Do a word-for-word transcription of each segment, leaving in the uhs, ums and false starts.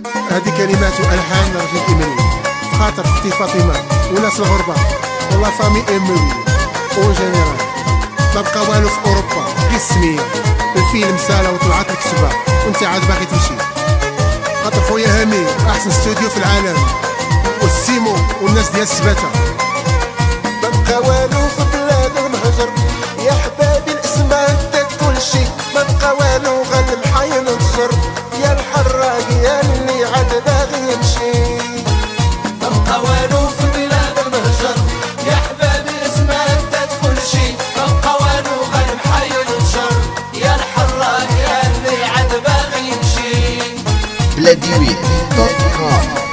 هذه كلمات والحان رجل ايمانويل في خاطر اختي فاطمه وناس الغربه والله فامي ايمانويل او جنرال ما بقى والو في اوروبا غير السميه. الفيلم سالا وطلعت لك سبا وانت عاد باغي تمشي. خاطر خويا هامي احسن استوديو في العالم والسيمو والناس ديال السباته. ما بقى والو في بلاد المهجر يا حبابي الاسماء دات كلشي. ما بقى والو غير المحاين نتجر يا الحراق يا اللي عاد باغي يمشي. ما بقى والو في بلاد المهجر يا حبابي الاسماء دات كلشي. ما بقى والو غير المحاين نتجر يا الحراق يا اللي عاد باغي يمشي. بلاديوي دوت كوم.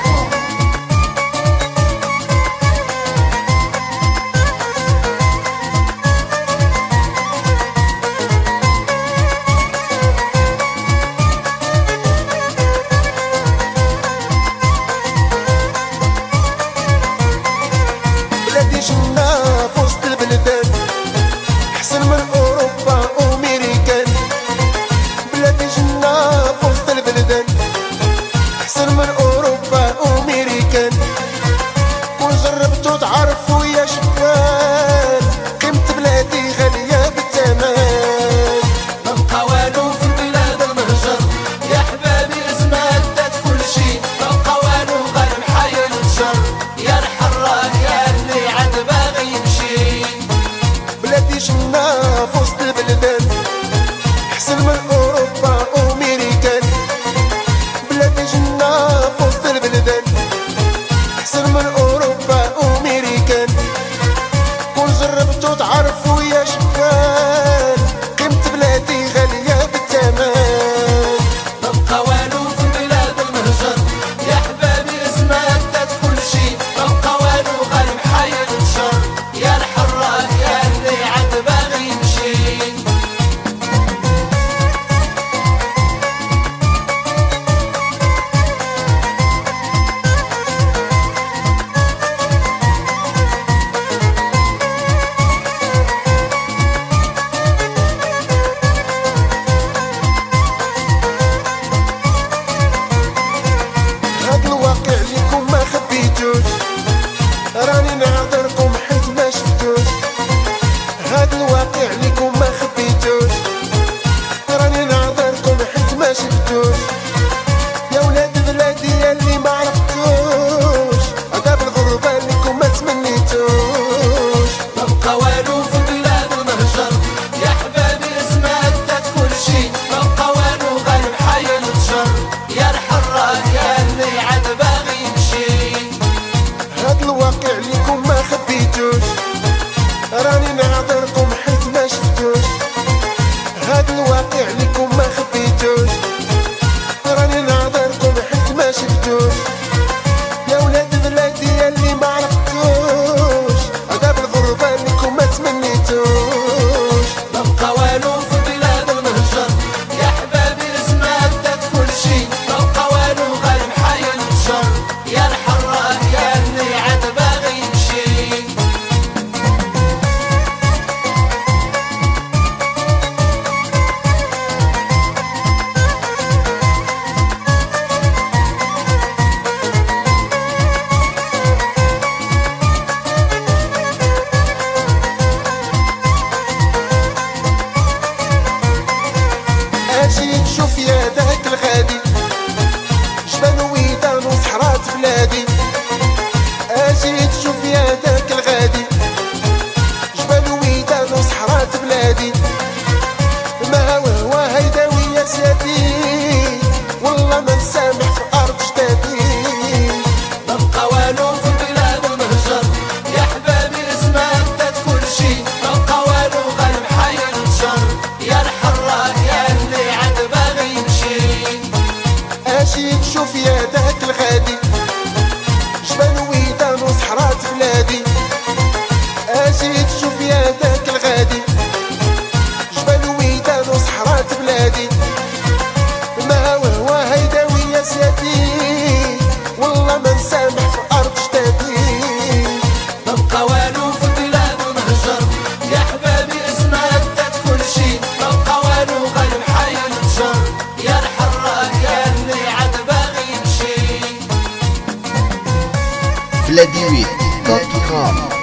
جنة في وسط البلدان أحسن من أوروبا وأمريكان. بلادي جنة في وسط البلدان أحسن من أوروبا وأمريكان. كون جربتو تعرفوا يا شبان قيمة بلادي غالية بالثمن. ما بقى والو في بلاد المهجر يا حبابي الاسماء دات كلشي. ما بقى والو غير محايل نتجر يا الحراق يا اللي عاد باغي يمشي. بلادي جنة في وسط البلدان أحسن من أوروبا وأمريكان. بلادي جنة في وسط البلدان أحسن من أوروبا وأمريكان. كون جربتو تعرفوا يا شبان قيمة بلادي غالية بالثمن. ما بقى والو في بلاد المهجر يا حبابي الاسماء دات كلشي. ما بقى والو غير محايل نتجر يا الحراق يا اللي عاد باغي يمشي. هاد الواقع ليكم ما خبيتوش راني نعذركم حيت ما شفتوش. هاد الواقع ليكم ما خبيتوش راني نعذركم حيت ما شفتوش. يا ولاد بلادي يا اللي ما عرفتوش عذاب الغربة ليكم ما تمنيتوش. ما بقى والو في بلاد المهجر يا حبابي الاسماء دات كلشي. ما بقى والو غير محايل نتجر يا الحراق يا اللي عاد باغي يمشي. هاد الواقع ليكم ما خبيتوش راني نعذركم حيت ما شفتوش. هاد الواقع ليكم ما خبيتوش راني نعذركم حيت ما شفتوش. يا ولاد بلادي يا اللي ما عرفتوش عذاب الغربة ليكم ما تمنيتوش. ما بقى والو في بلاد المهجر يا حبابي الاسماء دات كلشي. ما بقى والو غير محايل نتجر يا الحراق يا اللي عاد باغي يمشي. اجي تشوف يا داك الغادي جبال ويدان وصحرات بلادي. اجي تشوف يا داك الغادي جبال ويدان وصحرات بلادي. ما هو هيدا ويا سيدي والله ما نسامح في ارض جدادي. ما بقى والو في بلاد المهجر يا حبابي الاسماء دات كلشي. ما بقى والو غير محايل نتجر يا الحراق يا اللي عاد باغي يمشي. اجي تشوف يا داك الغادي جبال ويدان وصحرات بلادي. اجي تشوف يا داك الغادي جبال ويدان وصحرات بلادي. ما هو هيدا ويا سيدي والله ما نسامح في ارض جدادي. ما بقى والو في بلاد المهجر يا حبابي الاسماء دات كلشي. ما بقى والو غير محايل نتجر يا الحراق يا اللي عاد باغي بلاديوي دوت كوم.